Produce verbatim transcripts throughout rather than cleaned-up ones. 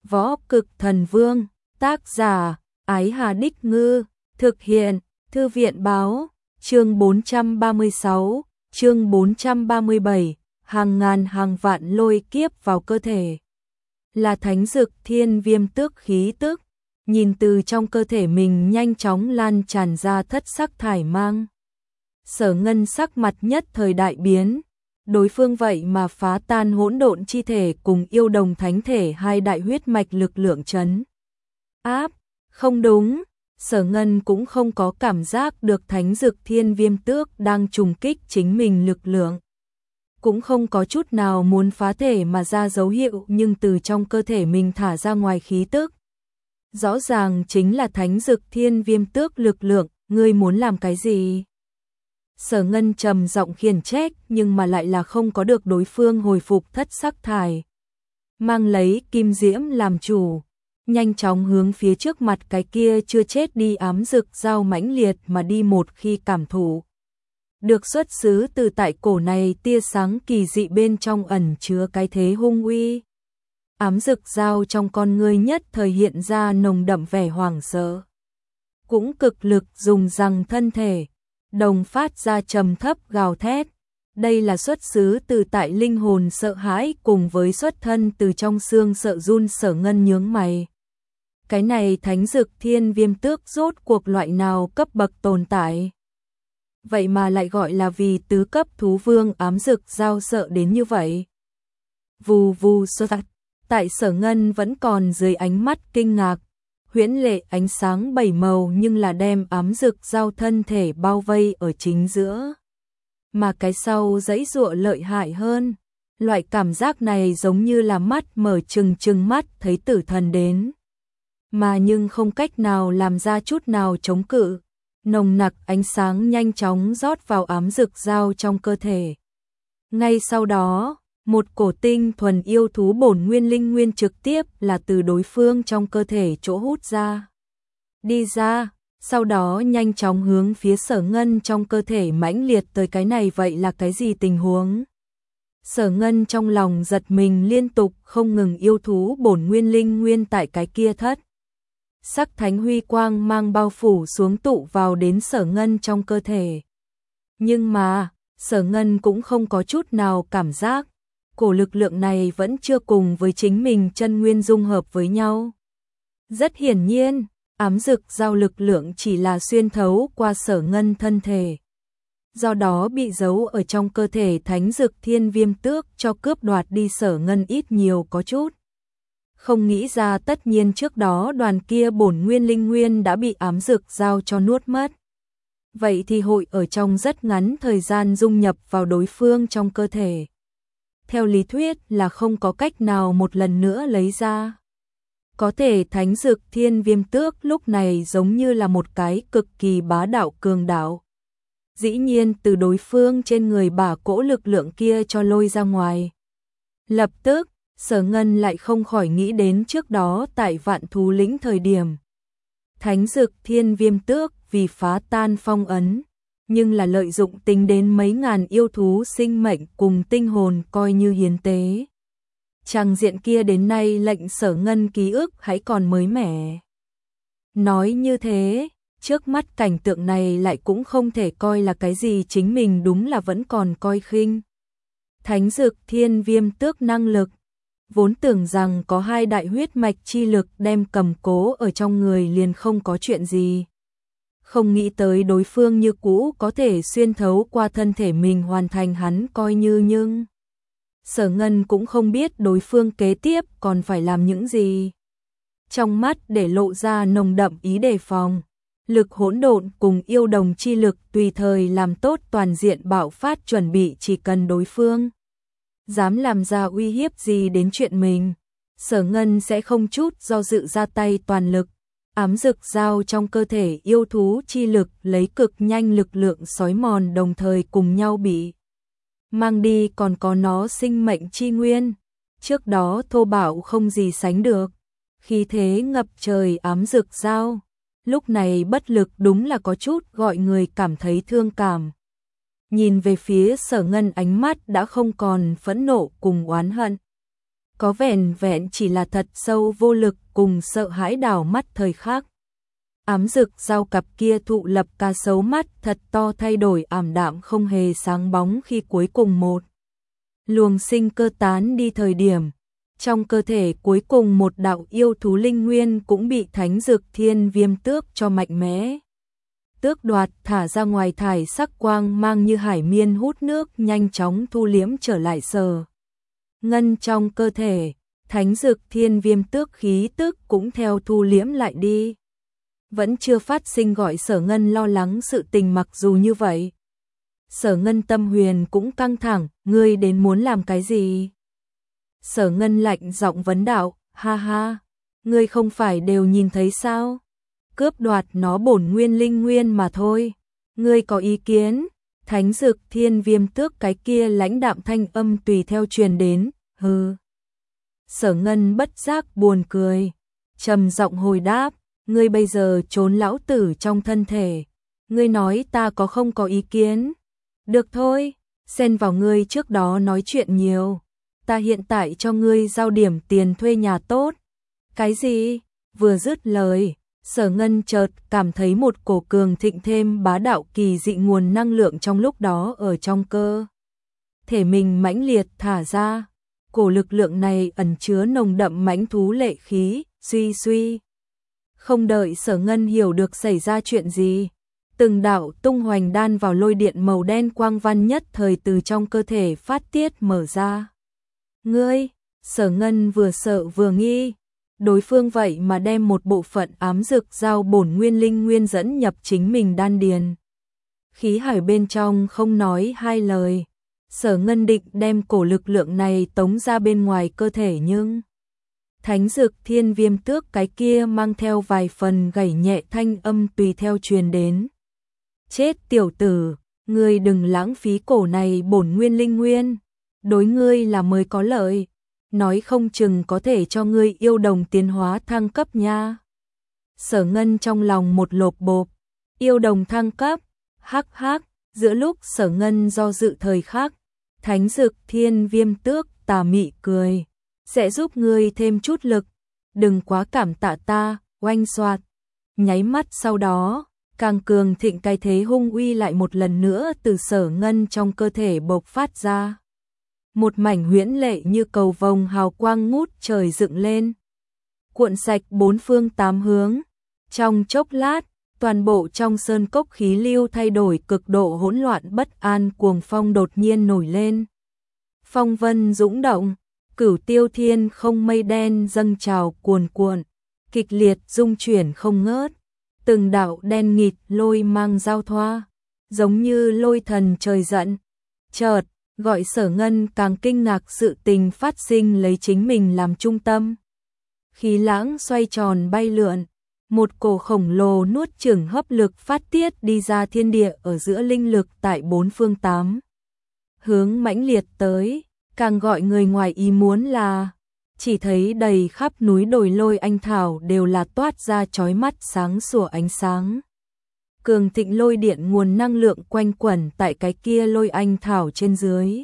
Võ Cực Thần Vương, tác giả, Ái Hà Đích Ngư, thực hiện, Thư viện Báo, chương bốn trăm ba mươi sáu, chương bốn trăm ba mươi bảy, hàng ngàn hàng vạn lôi kiếp vào cơ thể. Là thánh dực thiên viêm tước khí tức, nhìn từ trong cơ thể mình nhanh chóng lan tràn ra thất sắc thải mang. Sở Ngân sắc mặt nhất thời đại biến, đối phương vậy mà phá tan hỗn độn chi thể cùng yêu đồng thánh thể hai đại huyết mạch lực lượng chấn áp. Không đúng, Sở Ngân cũng không có cảm giác được thánh dực thiên viêm tước đang trùng kích chính mình lực lượng. Cũng không có chút nào muốn phá thể mà ra dấu hiệu, nhưng từ trong cơ thể mình thả ra ngoài khí tức. Rõ ràng chính là thánh dực thiên viêm tước lực lượng, ngươi muốn làm cái gì? Sở Ngân trầm giọng khiển trách, nhưng mà lại là không có được đối phương hồi phục thất sắc thải. Mang lấy kim diễm làm chủ, nhanh chóng hướng phía trước mặt cái kia chưa chết đi ám dực dao mãnh liệt mà đi. Một khi cảm thụ được xuất xứ từ tại cổ này tia sáng kỳ dị bên trong ẩn chứa cái thế hung uy. Ám dực dao trong con ngươi nhất thời hiện ra nồng đậm vẻ hoảng sợ. Cũng cực lực dùng răng thân thể, đồng phát ra trầm thấp gào thét. Đây là xuất xứ từ tại linh hồn sợ hãi cùng với xuất thân từ trong xương sợ run. Sở Ngân nhướng mày. Cái này thánh dực thiên viêm tước rốt cuộc loại nào cấp bậc tồn tại? Vậy mà lại gọi là vì tứ cấp thú vương ám dực dao sợ đến như vậy. Vù vù sơ tạc, tại Sở Ngân vẫn còn dưới ánh mắt kinh ngạc, huyễn lệ ánh sáng bảy màu nhưng là đem ám dực dao thân thể bao vây ở chính giữa. Mà cái sau dãy dụa lợi hại hơn, loại cảm giác này giống như là mắt mở trừng trừng mắt thấy tử thần đến. Mà nhưng không cách nào làm ra chút nào chống cự. Nồng nặc ánh sáng nhanh chóng rót vào ám dực dao trong cơ thể. Ngay sau đó, một cổ tinh thuần yêu thú bổn nguyên linh nguyên trực tiếp là từ đối phương trong cơ thể chỗ hút ra. Đi ra, sau đó nhanh chóng hướng phía Sở Ngân trong cơ thể mãnh liệt tới. Cái này vậy là cái gì tình huống? Sở Ngân trong lòng giật mình liên tục, không ngừng yêu thú bổn nguyên linh nguyên tại cái kia thất sắc thánh huy quang mang bao phủ xuống tụ vào đến Sở Ngân trong cơ thể. Nhưng mà, Sở Ngân cũng không có chút nào cảm giác, cổ lực lượng này vẫn chưa cùng với chính mình chân nguyên dung hợp với nhau. Rất hiển nhiên, ám dực dao lực lượng chỉ là xuyên thấu qua Sở Ngân thân thể. Do đó bị giấu ở trong cơ thể thánh dực thiên viêm tước cho cướp đoạt đi. Sở Ngân ít nhiều có chút không nghĩ ra, tất nhiên trước đó đoàn kia bổn nguyên linh nguyên đã bị ám dực dao cho nuốt mất. Vậy thì hội ở trong rất ngắn thời gian dung nhập vào đối phương trong cơ thể. Theo lý thuyết là không có cách nào một lần nữa lấy ra. Có thể thánh dực thiên viêm tước lúc này giống như là một cái cực kỳ bá đạo cường đạo. Dĩ nhiên từ đối phương trên người bả cỗ lực lượng kia cho lôi ra ngoài. Lập tức, Sở Ngân lại không khỏi nghĩ đến trước đó tại Vạn Thú Lĩnh thời điểm. Thánh dực thiên viêm tước vì phá tan phong ấn, nhưng là lợi dụng tính đến mấy ngàn yêu thú sinh mệnh cùng tinh hồn coi như hiến tế. Tràng diện kia đến nay lệnh Sở Ngân ký ức hãy còn mới mẻ. Nói như thế, trước mắt cảnh tượng này lại cũng không thể coi là cái gì, chính mình đúng là vẫn còn coi khinh. Thánh dực thiên viêm tước năng lực, vốn tưởng rằng có hai đại huyết mạch chi lực đem cầm cố ở trong người liền không có chuyện gì. Không nghĩ tới đối phương như cũ có thể xuyên thấu qua thân thể mình hoàn thành hắn coi như nhưng. Sở Ngân cũng không biết đối phương kế tiếp còn phải làm những gì. Trong mắt để lộ ra nồng đậm ý đề phòng. Lực hỗn độn cùng yêu đồng chi lực tùy thời làm tốt toàn diện bạo phát, chuẩn bị chỉ cần đối phương dám làm ra uy hiếp gì đến chuyện mình, Sở Ngân sẽ không chút do dự ra tay toàn lực. Ám dực dao trong cơ thể yêu thú chi lực lấy cực nhanh lực lượng xói mòn, đồng thời cùng nhau bị mang đi, còn có nó sinh mệnh chi nguyên. Trước đó thô bạo không gì sánh được, khí thế ngập trời ám dực dao, lúc này bất lực đúng là có chút gọi người cảm thấy thương cảm. Nhìn về phía Sở Ngân, ánh mắt đã không còn phẫn nộ cùng oán hận. có vẻn vẹn chỉ là thật sâu vô lực cùng sợ hãi đảo mắt thời khắc. Ám Dực Giao cặp kia thụ lập cá sấu mắt thật to thay đổi ảm đạm không hề sáng bóng khi cuối cùng một luồng sinh cơ tán đi thời điểm. Trong cơ thể cuối cùng một đạo yêu thú linh nguyên cũng bị Thánh Dực Thiên Viêm Tước cho mạnh mẽ tước đoạt, thả ra ngoài, thải sắc quang mang như hải miên hút nước nhanh chóng thu liễm trở lại Sở Ngân trong cơ thể. Thánh Dực Thiên Viêm Tước khí tức cũng theo thu liễm lại đi. Vẫn chưa phát sinh gọi Sở Ngân lo lắng sự tình, mặc dù như vậy. Sở Ngân tâm huyền cũng căng thẳng, ngươi đến muốn làm cái gì? Sở Ngân lạnh giọng vấn đạo, ha ha, ngươi không phải đều nhìn thấy sao? Cướp đoạt nó bổn nguyên linh nguyên mà thôi. Ngươi có ý kiến? Thánh Dực Thiên Viêm Tước cái kia lãnh đạm thanh âm tùy theo truyền đến, hừ. Sở Ngân bất giác buồn cười, trầm giọng hồi đáp, ngươi bây giờ trốn lão tử trong thân thể. Ngươi nói ta có không có ý kiến? Được thôi, xen vào ngươi trước đó nói chuyện nhiều. Ta hiện tại cho ngươi giao điểm tiền thuê nhà tốt. Cái gì? Vừa dứt lời, Sở Ngân chợt cảm thấy một cổ cường thịnh thêm bá đạo kỳ dị nguồn năng lượng trong lúc đó ở trong cơ thể mình mãnh liệt thả ra. Cổ lực lượng này ẩn chứa nồng đậm mãnh thú lệ khí, suy suy. Không đợi Sở Ngân hiểu được xảy ra chuyện gì, từng đạo tung hoành đan vào lôi điện màu đen quang văn nhất thời từ trong cơ thể phát tiết mở ra. Ngươi, Sở Ngân vừa sợ vừa nghi, đối phương vậy mà đem một bộ phận ám dực giao bổn nguyên linh nguyên dẫn nhập chính mình đan điền. Khí hải bên trong không nói hai lời, Sở Ngân định đem cổ lực lượng này tống ra bên ngoài cơ thể, nhưng Thánh Dực Thiên Viêm Tước cái kia mang theo vài phần gảy nhẹ thanh âm tùy theo truyền đến. Chết tiểu tử, ngươi đừng lãng phí cổ này bổn nguyên linh nguyên, đối ngươi là mới có lợi, nói không chừng có thể cho ngươi yêu đồng tiến hóa thăng cấp nha. Sở Ngân trong lòng một lộp bộp, yêu đồng thăng cấp, hắc hắc, giữa lúc Sở Ngân do dự thời khắc, Thánh Dực Thiên Viêm Tước tà mị cười, sẽ giúp ngươi thêm chút lực, đừng quá cảm tạ ta, oanh xoạt. Nháy mắt sau đó, càng cường thịnh cái thế hung uy lại một lần nữa từ Sở Ngân trong cơ thể bộc phát ra. Một mảnh huyễn lệ như cầu vồng hào quang ngút trời dựng lên, cuộn sạch bốn phương tám hướng. Trong chốc lát, toàn bộ trong sơn cốc khí lưu thay đổi, cực độ hỗn loạn bất an, cuồng phong đột nhiên nổi lên. Phong vân dũng động, cửu tiêu thiên không mây đen dâng trào cuồn cuộn, kịch liệt rung chuyển không ngớt. Từng đạo đen nghịt lôi mang giao thoa, giống như lôi thần trời giận. Chợt, gọi Sở Ngân càng kinh ngạc sự tình phát sinh lấy chính mình làm trung tâm. Khí lãng xoay tròn bay lượn, một cổ khổng lồ nuốt chửng hấp lực phát tiết đi ra thiên địa ở giữa, linh lực tại bốn phương tám hướng mãnh liệt tới. Càng gọi người ngoài ý muốn là chỉ thấy đầy khắp núi đồi lôi anh thảo đều là toát ra chói mắt sáng sủa ánh sáng. Cường thịnh lôi điện nguồn năng lượng quanh quẩn tại cái kia lôi anh thảo trên dưới.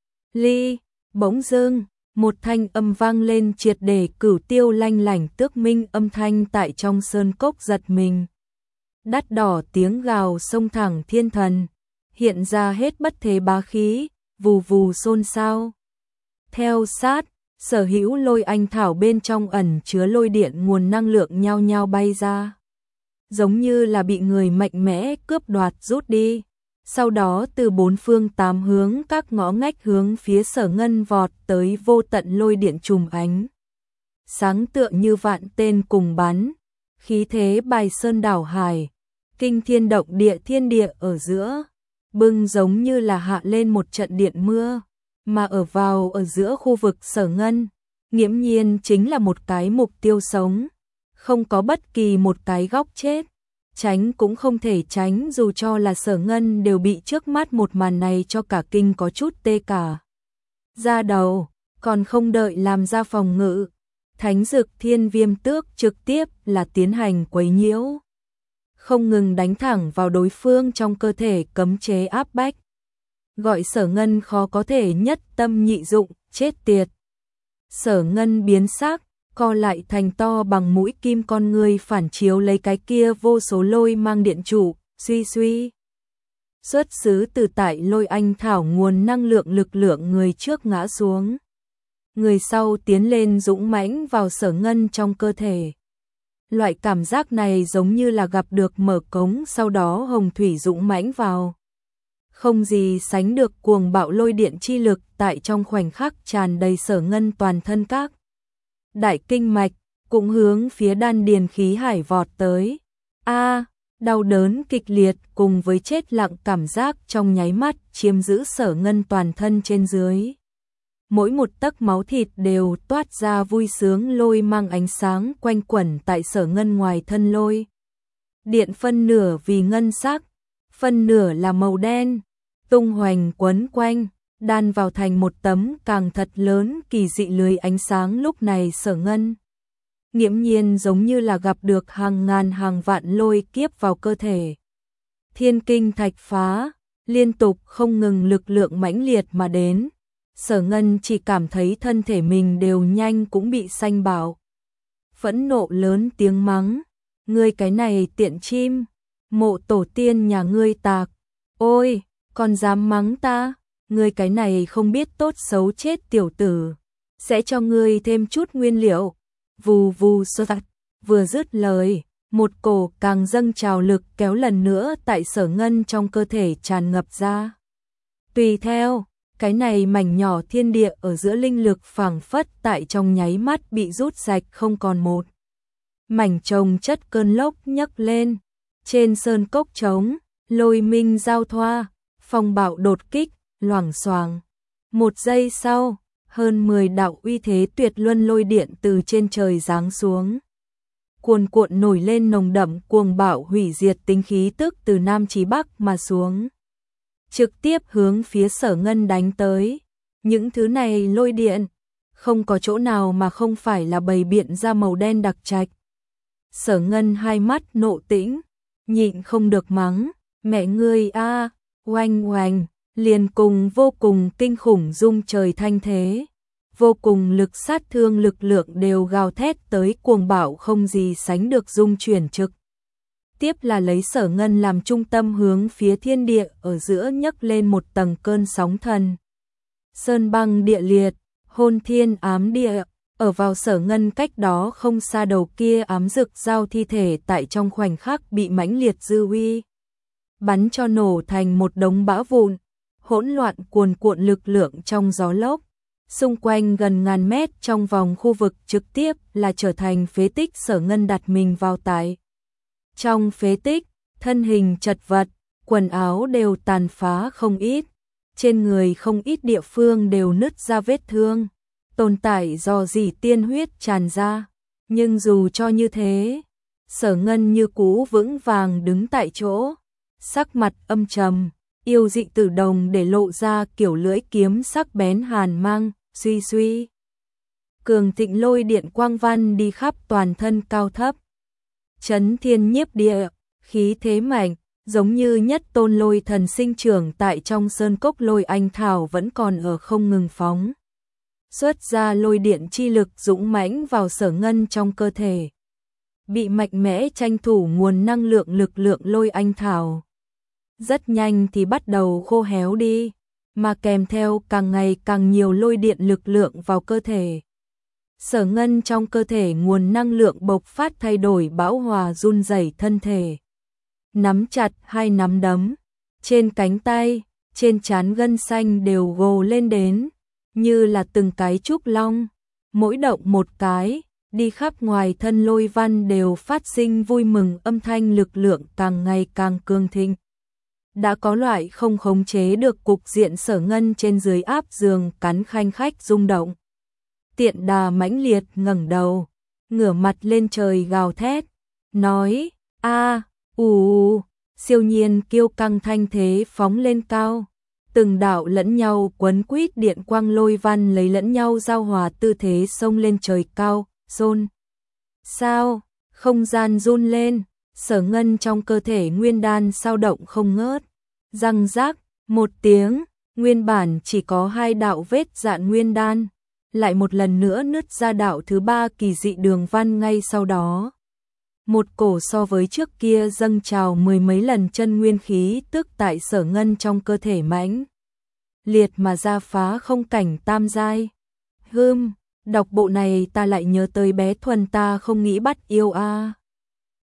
Ly, bỗng dưng, một thanh âm vang lên triệt để cửu tiêu lanh lảnh tước minh âm thanh tại trong sơn cốc giật mình. Đắt đỏ tiếng gào sông thẳng thiên thần, hiện ra hết bất thế bá khí, vù vù xôn xao. Theo sát, sở hữu lôi anh thảo bên trong ẩn chứa lôi điện nguồn năng lượng nhao nhao bay ra, giống như là bị người mạnh mẽ cướp đoạt rút đi. Sau đó từ bốn phương tám hướng các ngõ ngách hướng phía Sở Ngân vọt tới vô tận lôi điện trùm ánh sáng tựa như vạn tên cùng bắn, khí thế bài sơn đảo hải, kinh thiên động địa, thiên địa ở giữa bưng giống như là hạ lên một trận điện mưa. Mà ở vào ở giữa khu vực Sở Ngân, nghiễm nhiên chính là một cái mục tiêu sống, không có bất kỳ một cái góc chết, tránh cũng không thể tránh, dù cho là Sở Ngân đều bị trước mắt một màn này cho cả kinh có chút tê cả da đầu. Còn không đợi làm ra phòng ngự, Thánh Dực Thiên Viêm Tước trực tiếp là tiến hành quấy nhiễu, không ngừng đánh thẳng vào đối phương trong cơ thể, cấm chế áp bách. Gọi Sở Ngân khó có thể nhất tâm nhị dụng, chết tiệt. Sở Ngân biến sắc, co lại thành to bằng mũi kim con ngươi phản chiếu lấy cái kia vô số lôi mang điện trụ, suy suy. Xuất xứ từ tại lôi anh thảo nguồn năng lượng lực lượng người trước ngã xuống. Người sau tiến lên dũng mãnh vào Sở Ngân trong cơ thể. Loại cảm giác này giống như là gặp được mở cống sau đó hồng thủy dũng mãnh vào. Không gì sánh được cuồng bạo lôi điện chi lực tại trong khoảnh khắc tràn đầy Sở Ngân toàn thân các. Đại kinh mạch cũng hướng phía đan điền khí hải vọt tới. A, đau đớn kịch liệt cùng với chết lặng cảm giác trong nháy mắt chiếm giữ Sở Ngân toàn thân trên dưới. Mỗi một tấc máu thịt đều toát ra vui sướng lôi mang ánh sáng quanh quẩn tại Sở Ngân ngoài thân lôi. Điện phân nửa vì ngân sắc, phân nửa là màu đen, tung hoành quấn quanh, đan vào thành một tấm càng thật lớn kỳ dị lưới ánh sáng. Lúc này Sở Ngân nghiễm nhiên giống như là gặp được hàng ngàn hàng vạn lôi kiếp vào cơ thể. Thiên kinh thạch phá, liên tục không ngừng lực lượng mãnh liệt mà đến. Sở Ngân chỉ cảm thấy thân thể mình đều nhanh cũng bị xanh bạo. Phẫn nộ lớn tiếng mắng, ngươi cái này tiện chim, mộ tổ tiên nhà ngươi tạc, ôi, còn dám mắng ta, ngươi cái này không biết tốt xấu chết tiểu tử, sẽ cho ngươi thêm chút nguyên liệu. Vù vù sơ tạc, vừa dứt lời, một cổ càng dâng trào lực kéo lần nữa tại Sở Ngân trong cơ thể tràn ngập ra. Tùy theo, cái này mảnh nhỏ thiên địa ở giữa linh lực phảng phất tại trong nháy mắt bị rút sạch không còn một. Mảnh trồng chất cơn lốc nhấc lên, trên sơn cốc trống, lôi minh giao thoa, phong bạo đột kích, loảng xoảng. Một giây sau, hơn mười đạo uy thế tuyệt luân lôi điện từ trên trời giáng xuống. Cuồn cuộn nổi lên nồng đậm cuồng bạo hủy diệt tính khí tức từ nam chí bắc mà xuống. Trực tiếp hướng phía Sở Ngân đánh tới. Những thứ này lôi điện, không có chỗ nào mà không phải là bày biện ra màu đen đặc trạch. Sở Ngân hai mắt nộ tĩnh, nhịn không được mắng, mẹ ngươi a, oanh oanh, liền cùng vô cùng kinh khủng rung trời thanh thế. Vô cùng lực sát thương lực lượng đều gào thét tới cuồng bạo không gì sánh được dung chuyển trực. Tiếp là lấy Sở Ngân làm trung tâm hướng phía thiên địa ở giữa nhấc lên một tầng cơn sóng thần. Sơn băng địa liệt, hôn thiên ám địa, ở vào Sở Ngân cách đó không xa đầu kia ám rực giao thi thể tại trong khoảnh khắc bị mãnh liệt dư uy bắn cho nổ thành một đống bã vụn, hỗn loạn cuồn cuộn lực lượng trong gió lốc. Xung quanh gần ngàn mét trong vòng khu vực trực tiếp là trở thành phế tích. Sở Ngân đặt mình vào tại trong phế tích, thân hình chật vật, quần áo đều tàn phá không ít, trên người không ít địa phương đều nứt ra vết thương, tồn tại do dỉ tiên huyết tràn ra. Nhưng dù cho như thế, Sở Ngân như cũ vững vàng đứng tại chỗ, sắc mặt âm trầm, yêu dị tử đồng để lộ ra kiểu lưỡi kiếm sắc bén hàn mang, suy suy. Cường thịnh lôi điện quang văn đi khắp toàn thân cao thấp. Chấn thiên nhiếp địa, khí thế mạnh, giống như nhất tôn lôi thần sinh trưởng tại trong sơn cốc lôi anh thảo vẫn còn ở không ngừng phóng. Xuất ra lôi điện chi lực dũng mãnh vào Sở Ngân trong cơ thể. Bị mạnh mẽ tranh thủ nguồn năng lượng lực lượng lôi anh thảo. Rất nhanh thì bắt đầu khô héo đi, mà kèm theo càng ngày càng nhiều lôi điện lực lượng vào cơ thể. Sở Ngân trong cơ thể nguồn năng lượng bộc phát thay đổi bão hòa run rẩy thân thể. Nắm chặt hai nắm đấm, trên cánh tay, trên trán gân xanh đều gồ lên đến, như là từng cái trúc long, mỗi động một cái, đi khắp ngoài thân lôi văn đều phát sinh vui mừng âm thanh lực lượng càng ngày càng cường thịnh. Đã có loại không khống chế được cục diện Sở Ngân trên dưới áp giường cắn khanh khách rung động. Tiện đà mãnh liệt ngẩng đầu, ngửa mặt lên trời gào thét, nói, a, ù, siêu nhiên kiêu căng thanh thế phóng lên cao. Từng đạo lẫn nhau quấn quýt điện quang lôi văn lấy lẫn nhau giao hòa tư thế xông lên trời cao, xôn. Sao, không gian run lên, Sở Ngân trong cơ thể nguyên đan sao động không ngớt. Răng rác, một tiếng, nguyên bản chỉ có hai đạo vết dạn nguyên đan, lại một lần nữa nứt ra đạo thứ ba kỳ dị đường văn ngay sau đó. Một cổ so với trước kia dâng trào mười mấy lần chân nguyên khí tức tại Sở Ngân trong cơ thể mãnh liệt mà ra phá không cảnh tam giai. Hừm, đọc bộ này ta lại nhớ tới bé Thuần ta không nghĩ bắt yêu a.